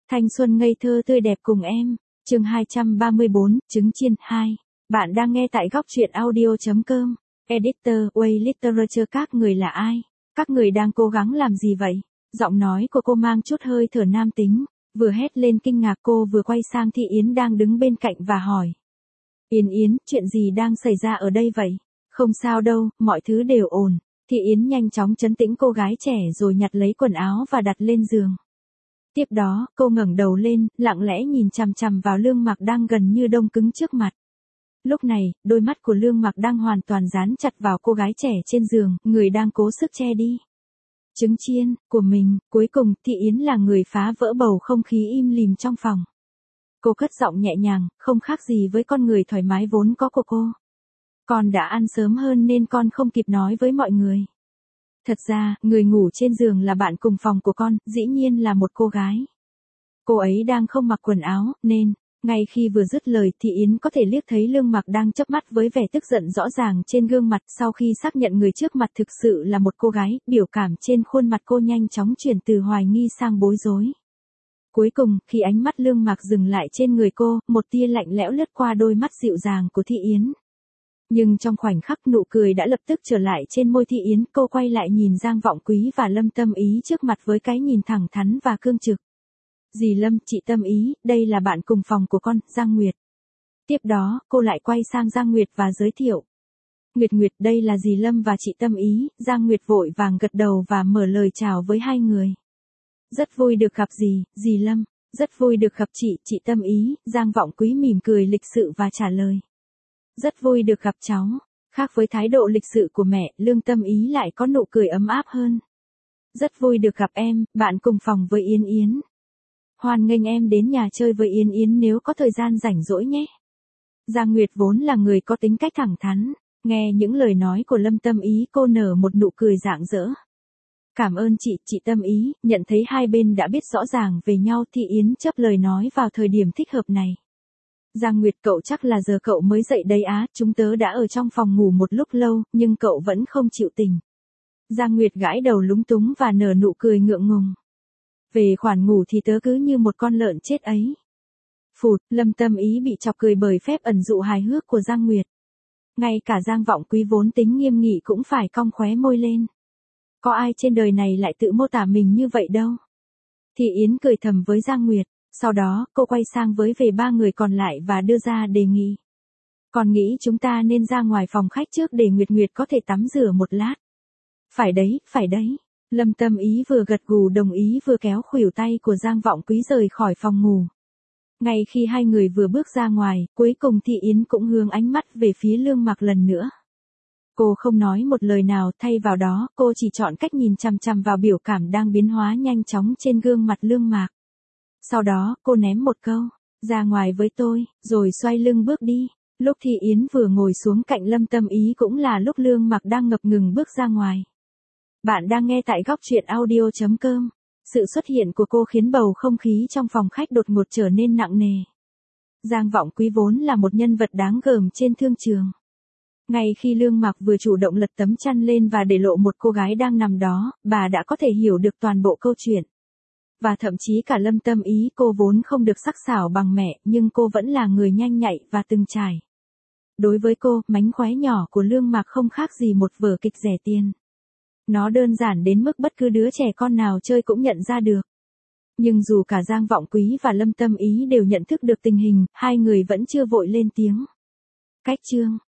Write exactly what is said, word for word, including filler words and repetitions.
Thanh xuân ngây thơ tươi đẹp cùng em, chương hai trăm ba mươi bốn, trứng chiên hai. Bạn đang nghe tại góc truyện audio chấm com. Editor, Way Literature. Các người là ai? Các người đang cố gắng làm gì vậy? Giọng nói của cô mang chút hơi thở nam tính, vừa hét lên kinh ngạc cô vừa quay sang Thị Yến đang đứng bên cạnh và hỏi. Yến Yến, chuyện gì đang xảy ra ở đây vậy? Không sao đâu, mọi thứ đều ổn. Thị Yến nhanh chóng trấn tĩnh cô gái trẻ rồi nhặt lấy quần áo và đặt lên giường. Tiếp đó, cô ngẩng đầu lên, lặng lẽ nhìn chằm chằm vào Lương Mặc đang gần như đông cứng trước mặt. Lúc này, đôi mắt của Lương Mặc đang hoàn toàn dán chặt vào cô gái trẻ trên giường, người đang cố sức che đi trứng chiên của mình. Cuối cùng, Thị Yến là người phá vỡ bầu không khí im lìm trong phòng. Cô cất giọng nhẹ nhàng, không khác gì với con người thoải mái vốn có của cô. Con đã ăn sớm hơn nên con không kịp nói với mọi người. Thật ra, người ngủ trên giường là bạn cùng phòng của con, dĩ nhiên là một cô gái. Cô ấy đang không mặc quần áo, nên, ngay khi vừa dứt lời Thị Yến có thể liếc thấy Lương Mặc đang chớp mắt với vẻ tức giận rõ ràng trên gương mặt. Sau khi xác nhận người trước mặt thực sự là một cô gái, biểu cảm trên khuôn mặt cô nhanh chóng chuyển từ hoài nghi sang bối rối. Cuối cùng, khi ánh mắt Lương Mặc dừng lại trên người cô, một tia lạnh lẽo lướt qua đôi mắt dịu dàng của Thị Yến. Nhưng trong khoảnh khắc nụ cười đã lập tức trở lại trên môi Thị Yến, cô quay lại nhìn Giang Vọng Quý và Lâm Tâm Ý trước mặt với cái nhìn thẳng thắn và cương trực. Dì Lâm, chị Tâm Ý, đây là bạn cùng phòng của con, Giang Nguyệt. Tiếp đó, cô lại quay sang Giang Nguyệt và giới thiệu. Nguyệt Nguyệt, đây là dì Lâm và chị Tâm Ý. Giang Nguyệt vội vàng gật đầu và mở lời chào với hai người. Rất vui được gặp dì, dì Lâm. Rất vui được gặp chị, chị Tâm Ý. Giang Vọng Quý mỉm cười lịch sự và trả lời. Rất vui được gặp cháu. Khác với thái độ lịch sự của mẹ, Lương Tâm Ý lại có nụ cười ấm áp hơn. Rất vui được gặp em, bạn cùng phòng với Yến Yến. Hoan nghênh em đến nhà chơi với Yến Yến nếu có thời gian rảnh rỗi nhé. Giang Nguyệt vốn là người có tính cách thẳng thắn, nghe những lời nói của Lâm Tâm Ý cô nở một nụ cười rạng rỡ. Cảm ơn chị, chị Tâm Ý. Nhận thấy hai bên đã biết rõ ràng về nhau, Thị Yến chớp lời nói vào thời điểm thích hợp này. Giang Nguyệt, cậu chắc là giờ cậu mới dậy đấy á, chúng tớ đã ở trong phòng ngủ một lúc lâu, nhưng cậu vẫn không chịu tỉnh. Giang Nguyệt gãi đầu lúng túng và nở nụ cười ngượng ngùng. Về khoản ngủ thì tớ cứ như một con lợn chết ấy. Phụt, Lâm Tâm Ý bị chọc cười bởi phép ẩn dụ hài hước của Giang Nguyệt. Ngay cả Giang Vọng Quý vốn tính nghiêm nghị cũng phải cong khóe môi lên. Có ai trên đời này lại tự mô tả mình như vậy đâu. Thị Yến cười thầm với Giang Nguyệt. Sau đó, cô quay sang với về ba người còn lại và đưa ra đề nghị. Còn nghĩ chúng ta nên ra ngoài phòng khách trước để Nguyệt Nguyệt có thể tắm rửa một lát. Phải đấy, phải đấy. Lâm Tâm Ý vừa gật gù đồng ý vừa kéo khuỷu tay của Giang Vọng Quý rời khỏi phòng ngủ. Ngay khi hai người vừa bước ra ngoài, cuối cùng Thị Yến cũng hướng ánh mắt về phía Lương Mặc lần nữa. Cô không nói một lời nào, thay vào đó, cô chỉ chọn cách nhìn chằm chằm vào biểu cảm đang biến hóa nhanh chóng trên gương mặt Lương Mặc. Sau đó, cô ném một câu, ra ngoài với tôi, rồi xoay lưng bước đi. Lúc Thị Yến vừa ngồi xuống cạnh Lâm Tâm Ý cũng là lúc Lương Mặc đang ngập ngừng bước ra ngoài. Bạn đang nghe tại góc truyện audio chấm com. Sự xuất hiện của cô khiến bầu không khí trong phòng khách đột ngột trở nên nặng nề. Giang Vọng Quý vốn là một nhân vật đáng gờm trên thương trường. Ngay khi Lương Mặc vừa chủ động lật tấm chăn lên và để lộ một cô gái đang nằm đó, bà đã có thể hiểu được toàn bộ câu chuyện. Và thậm chí cả Lâm Tâm Ý, cô vốn không được sắc sảo bằng mẹ, nhưng cô vẫn là người nhanh nhạy và từng trải. Đối với cô, mánh khóe nhỏ của Lương Mặc không khác gì một vở kịch rẻ tiền. Nó đơn giản đến mức bất cứ đứa trẻ con nào chơi cũng nhận ra được. Nhưng dù cả Giang Vọng Quý và Lâm Tâm Ý đều nhận thức được tình hình, hai người vẫn chưa vội lên tiếng. Cách chương